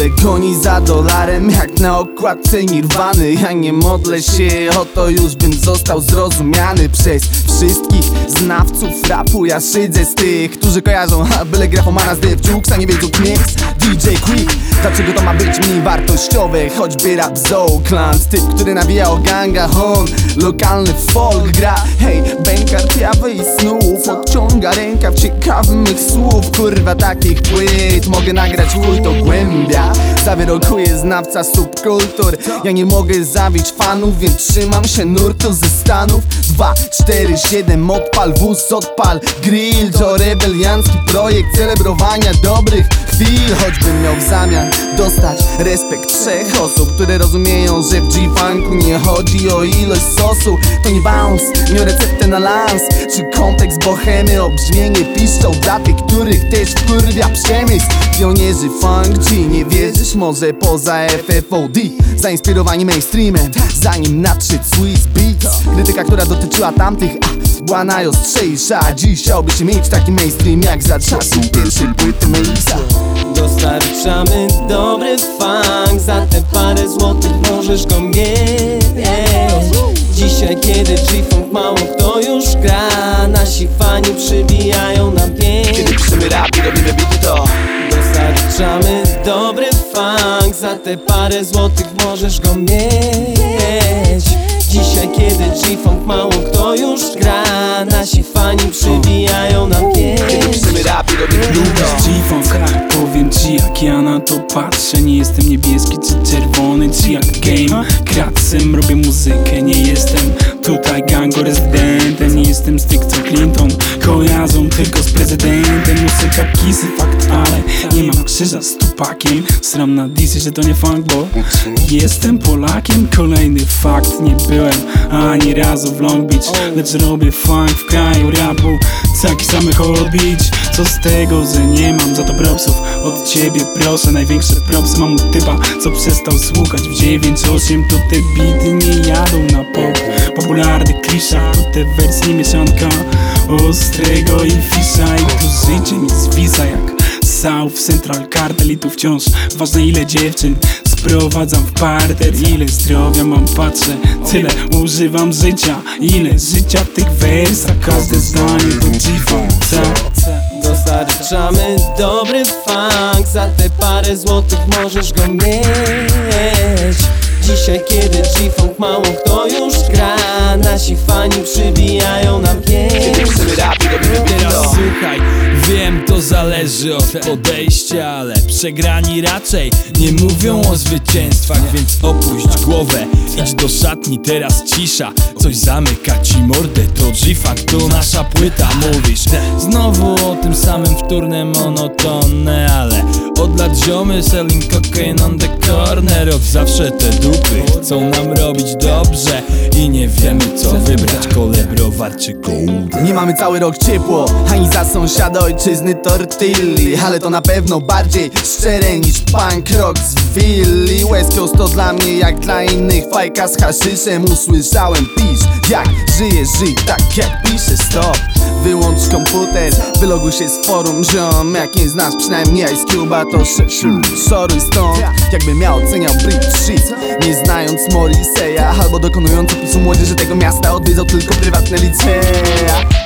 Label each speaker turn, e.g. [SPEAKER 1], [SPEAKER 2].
[SPEAKER 1] ciągle goni za dolarem, jak na okładce Nirwany. Ja nie modlę się o to, już bym został zrozumiany przez wszystkich znawców rapu. Ja szydzę z tych, którzy kojarzą byle grafomana z Devjuksa, nie wiedzą kim jest DJ Quick. Dlaczego to ma być mniej wartościowe, choćby rap z Oakland? Typ, który nawija o gangach, on lokalny folk gra. Hej, bękart jawy i snów, odciąga rękaw ciekawych mych słów. Kurwa, takich płyt mogę nagrać chuj, to głębia. Zawyrokuje znawca subkultur. Ja nie mogę zabić fanów, więc trzymam się nurtu ze Stanów. 2, 4, 7, odpal wóz, odpal grill. To rebeliancki projekt celebrowania dobrych chwil. Choćbym miał w zamian dostać respekt 3 osób, które rozumieją, że w G-Funku nie chodzi o ilość sosu. To nie bounce, nie receptę na lans, czy kontekst bohemy. O brzmienie piszczą dla tych, których też wkurwia przemysł. Pionierzy funk G, nie wierzysz może poza FFOD. Zainspirowani mainstreamem, zanim nadszedł Swiss Beats. Krytyka, która dotyczyła tamtych, była najostrzejsza. Dziś chciałby się mieć taki mainstream jak za czasów pierwszej płyty Melisa.
[SPEAKER 2] Dostarczamy dobry funk, za te parę złotych możesz go mieć. Dzisiaj, kiedy G-Funk mało kto już gra, nasi fani przybijają nam pięć.
[SPEAKER 1] Kiedy piszemy rap i robimy bity, to
[SPEAKER 2] dostarczamy dobry funk, za te parę złotych możesz go mieć. Dzisiaj, kiedy G-Funk mało kto już gra, nasi fani przybijają nam pięć.
[SPEAKER 1] kiedy piszemy rap i robimy bity, to
[SPEAKER 3] G-Funk, powiem ci jak ja na to patrzę. Nie jestem niebieski czy czerwony, czy jak game Kracem robię muzykę, nie jestem tutaj gango rezydentem. Nie jestem z tych co Clinton kojarzą tylko z prezydentem. Muzyka kisy, fakt, ale nie mam krzyża z Tupakiem. Sram na disy, że to nie funk, bo jestem Polakiem. Kolejny fakt, nie byłem ani razu w Long Beach, lecz robię funk w kraju rapu. Taki samy beach. Co z tego, że nie mam za to propsów od ciebie, proszę. Największe propsy mam od typa, co przestał słuchać w 9-8. To te bity nie jadą na pop, popularny klisza. To te wersje mieszanka ostrego i fisza. I tu życie mi zwisa jak South Central Cartel. I tu wciąż ważne ile dziewczyn sprowadzam w parter. Ile zdrowia mam, patrzę, tyle używam życia. Ile życia w tych wersach, każde zdanie to G-Funk.
[SPEAKER 2] Dostarczamy dobry funk, za te parę złotych możesz go mieć. Dzisiaj, kiedy G-Funk mało kto już gra, nasi fani przybijają nam pięć.
[SPEAKER 1] kiedy piszemy rap i robimy bity,
[SPEAKER 4] Teraz
[SPEAKER 1] to
[SPEAKER 4] słuchaj, wiem to zależy od podejścia, ale przegrani raczej nie mówią o zwycięstwach. Więc opuść głowę, idź do szatni, teraz cisza. Coś zamyka ci mordę, to G-Funk, to nasza płyta. Mówisz znowu o tym samym wtórne, monotonne, ale od lat ziomy selling cocaine on the corner. Od zawsze te dupy chcą nam robić dobrze i nie wiemy co wybrać, kole, browar czy gold.
[SPEAKER 1] nie mamy cały rok ciepło, ani za sąsiada ojczyzny tortilli. Ale to na pewno bardziej szczere niż punk rock z willi. West Coast to dla mnie jak dla innych fajka z haszyszem. Usłyszałem pisz, jak żyjesz, żyj tak jak piszesz. Stop, wyłącz komputer, wyloguj się z forum, ziom. Jak nie znasz przynajmniej Ice Cube'a, to szoruj stąd. Jakby miał oceniał Brit Shit, nie znając Morriseya, albo dokonując opisu młodzieży tego miasta odwiedzał tylko prywatne licea.